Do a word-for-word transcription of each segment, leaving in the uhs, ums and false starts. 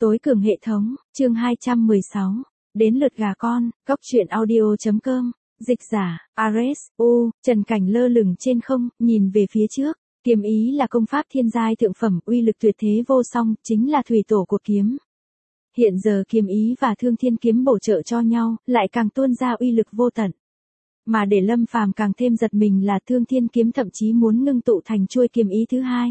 Tối cường hệ thống, chương hai trăm mười sáu. Đến lượt gà con, cóc truyện audio.com, dịch giả, Ares, U, Trần Cảnh lơ lửng trên không, nhìn về phía trước. Kiếm ý là công pháp thiên giai thượng phẩm, uy lực tuyệt thế vô song, chính là thủy tổ của kiếm. Hiện giờ kiếm ý và thương thiên kiếm bổ trợ cho nhau, lại càng tuôn ra uy lực vô tận. Mà để Lâm Phàm càng thêm giật mình là thương thiên kiếm thậm chí muốn ngưng tụ thành chuôi kiếm ý thứ hai.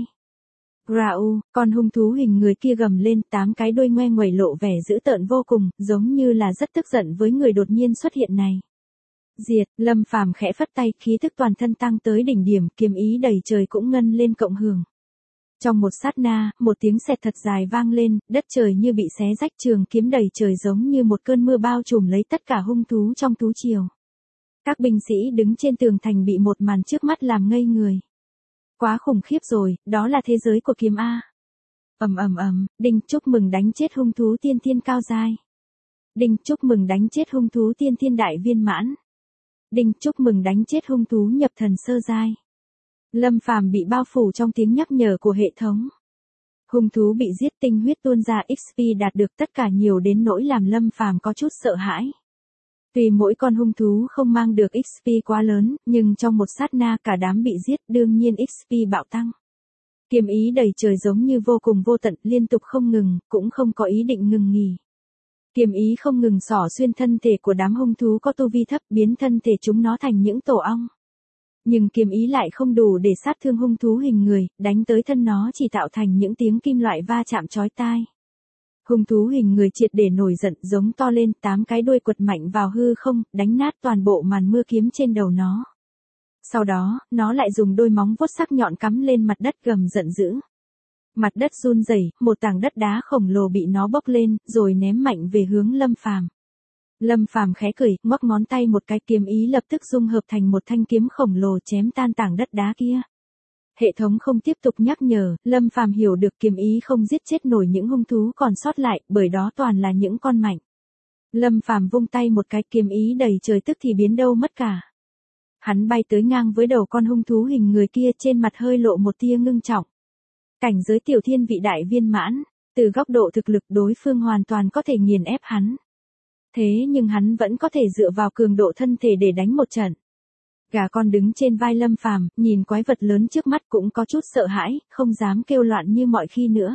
Rau, con hung thú hình người kia gầm lên, tám cái đuôi ngoe nguẩy lộ vẻ dữ tợn vô cùng, giống như là rất tức giận với người đột nhiên xuất hiện này. Diệt, Lâm Phàm khẽ phất tay, khí tức toàn thân tăng tới đỉnh điểm, kiếm ý đầy trời cũng ngân lên cộng hưởng. Trong một sát na, một tiếng sẹt thật dài vang lên, đất trời như bị xé rách, trường kiếm đầy trời giống như một cơn mưa bao trùm lấy tất cả hung thú trong thú triều. Các binh sĩ đứng trên tường thành bị một màn trước mắt làm ngây người. Quá khủng khiếp rồi, đó là thế giới của kiếm A. Ầm ầm ầm, đinh chúc mừng đánh chết hung thú tiên thiên cao giai. Đinh chúc mừng đánh chết hung thú tiên thiên đại viên mãn. Đinh chúc mừng đánh chết hung thú nhập thần sơ giai. Lâm Phàm bị bao phủ trong tiếng nhắc nhở của hệ thống. Hung thú bị giết, tinh huyết tuôn ra, ích pê đạt được tất cả nhiều đến nỗi làm Lâm Phàm có chút sợ hãi. Tuy mỗi con hung thú không mang được ích pê quá lớn, nhưng trong một sát na cả đám bị giết, đương nhiên ích pê bạo tăng. Kiếm ý đầy trời giống như vô cùng vô tận, liên tục không ngừng, cũng không có ý định ngừng nghỉ. Kiếm ý không ngừng xỏ xuyên thân thể của đám hung thú có tu vi thấp, biến thân thể chúng nó thành những tổ ong. Nhưng kiếm ý lại không đủ để sát thương hung thú hình người, đánh tới thân nó chỉ tạo thành những tiếng kim loại va chạm chói tai. Hung thú hình người triệt để nổi giận, giống to lên, tám cái đuôi quật mạnh vào hư không, đánh nát toàn bộ màn mưa kiếm trên đầu nó. Sau đó, nó lại dùng đôi móng vuốt sắc nhọn cắm lên mặt đất gầm giận dữ. Mặt đất run rẩy, một tảng đất đá khổng lồ bị nó bốc lên, rồi ném mạnh về hướng Lâm Phàm. Lâm Phàm khẽ cười, ngoắc ngón tay một cái, kiếm ý lập tức dung hợp thành một thanh kiếm khổng lồ chém tan tảng đất đá kia. Hệ thống không tiếp tục nhắc nhở, Lâm Phàm hiểu được kiếm ý không giết chết nổi những hung thú còn sót lại, bởi đó toàn là những con mạnh. Lâm Phàm vung tay một cái, kiếm ý đầy trời tức thì biến đâu mất cả. Hắn bay tới ngang với đầu con hung thú hình người kia, trên mặt hơi lộ một tia ngưng trọng. Cảnh giới tiểu thiên vị đại viên mãn, từ góc độ thực lực đối phương hoàn toàn có thể nghiền ép hắn. Thế nhưng hắn vẫn có thể dựa vào cường độ thân thể để đánh một trận. Gà con đứng trên vai Lâm Phàm, nhìn quái vật lớn trước mắt cũng có chút sợ hãi, không dám kêu loạn như mọi khi nữa.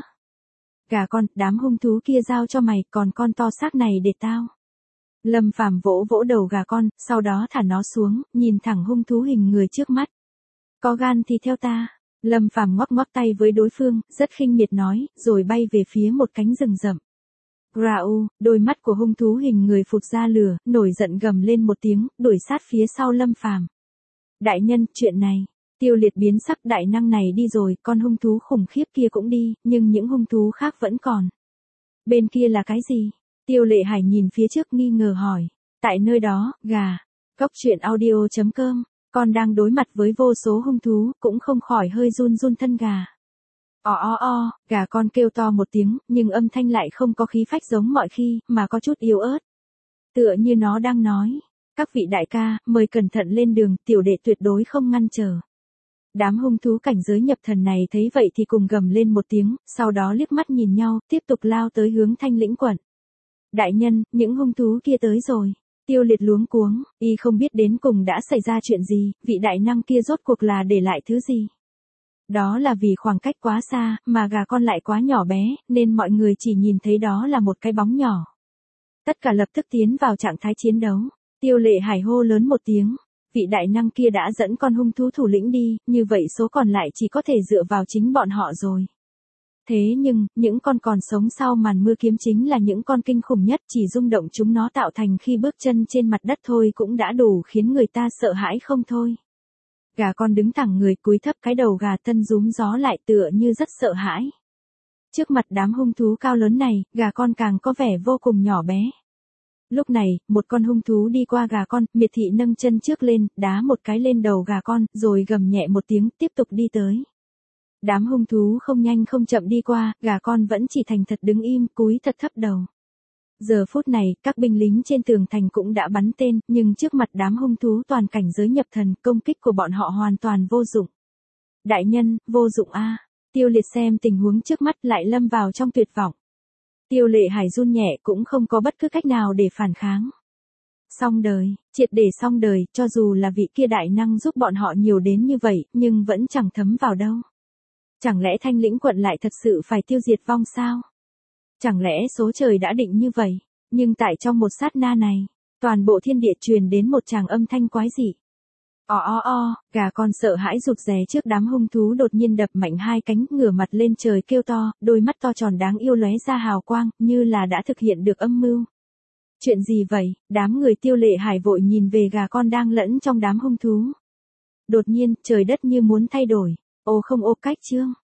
Gà con, đám hung thú kia giao cho mày, còn con to xác này để tao. Lâm Phàm vỗ vỗ đầu gà con, sau đó thả nó xuống, nhìn thẳng hung thú hình người trước mắt. Có gan thì theo ta. Lâm Phàm ngoắc ngoắc tay với đối phương, rất khinh miệt nói, rồi bay về phía một cánh rừng rậm. Rau, đôi mắt của hung thú hình người phụt ra lửa, nổi giận gầm lên một tiếng, đuổi sát phía sau Lâm Phàm. Đại nhân, chuyện này, Tiêu Liệt biến sắc, đại năng này đi rồi, con hung thú khủng khiếp kia cũng đi, nhưng những hung thú khác vẫn còn. Bên kia là cái gì? Tiêu Lệ Hải nhìn phía trước nghi ngờ hỏi. Tại nơi đó, gà. Cóc truyện audio.com, con đang đối mặt với vô số hung thú, cũng không khỏi hơi run run thân gà. O o o, gà con kêu to một tiếng, nhưng âm thanh lại không có khí phách giống mọi khi, mà có chút yếu ớt. Tựa như nó đang nói. Các vị đại ca, mời cẩn thận lên đường, tiểu đệ tuyệt đối không ngăn trở. Đám hung thú cảnh giới nhập thần này thấy vậy thì cùng gầm lên một tiếng, sau đó liếc mắt nhìn nhau, tiếp tục lao tới hướng Thanh Lĩnh quận. Đại nhân, những hung thú kia tới rồi. Tiêu Liệt luống cuống, y không biết đến cùng đã xảy ra chuyện gì, vị đại năng kia rốt cuộc là để lại thứ gì. Đó là vì khoảng cách quá xa, mà gà con lại quá nhỏ bé, nên mọi người chỉ nhìn thấy đó là một cái bóng nhỏ. Tất cả lập tức tiến vào trạng thái chiến đấu. Tiêu Lệ Hải hô lớn một tiếng, vị đại năng kia đã dẫn con hung thú thủ lĩnh đi, như vậy số còn lại chỉ có thể dựa vào chính bọn họ rồi. Thế nhưng, những con còn sống sau màn mưa kiếm chính là những con kinh khủng nhất, chỉ rung động chúng nó tạo thành khi bước chân trên mặt đất thôi cũng đã đủ khiến người ta sợ hãi không thôi. Gà con đứng thẳng người, cúi thấp cái đầu gà, thân rúm gió lại, tựa như rất sợ hãi. Trước mặt đám hung thú cao lớn này, gà con càng có vẻ vô cùng nhỏ bé. Lúc này, một con hung thú đi qua gà con, miệt thị nâng chân trước lên, đá một cái lên đầu gà con, rồi gầm nhẹ một tiếng, tiếp tục đi tới. Đám hung thú không nhanh không chậm đi qua, gà con vẫn chỉ thành thật đứng im, cúi thật thấp đầu. Giờ phút này, các binh lính trên tường thành cũng đã bắn tên, nhưng trước mặt đám hung thú toàn cảnh giới nhập thần, công kích của bọn họ hoàn toàn vô dụng. Đại nhân, vô dụng a. Tiêu Liệt xem tình huống trước mắt lại lâm vào trong tuyệt vọng. Tiêu Lệ Hải run nhẹ cũng không có bất cứ cách nào để phản kháng. Xong đời, triệt để xong đời, cho dù là vị kia đại năng giúp bọn họ nhiều đến như vậy, nhưng vẫn chẳng thấm vào đâu. Chẳng lẽ Thanh Lĩnh quận lại thật sự phải tiêu diệt vong sao? Chẳng lẽ số trời đã định như vậy? Nhưng tại trong một sát na này, toàn bộ thiên địa truyền đến một tràng âm thanh quái dị. O o o, gà con sợ hãi rụt rè trước đám hung thú đột nhiên đập mạnh hai cánh, ngửa mặt lên trời kêu to, đôi mắt to tròn đáng yêu lóe ra hào quang, như là đã thực hiện được âm mưu. Chuyện gì vậy? Đám người Tiêu Lệ Hải vội nhìn về gà con đang lẫn trong đám hung thú. Đột nhiên, trời đất như muốn thay đổi. Ô không ô cách chương.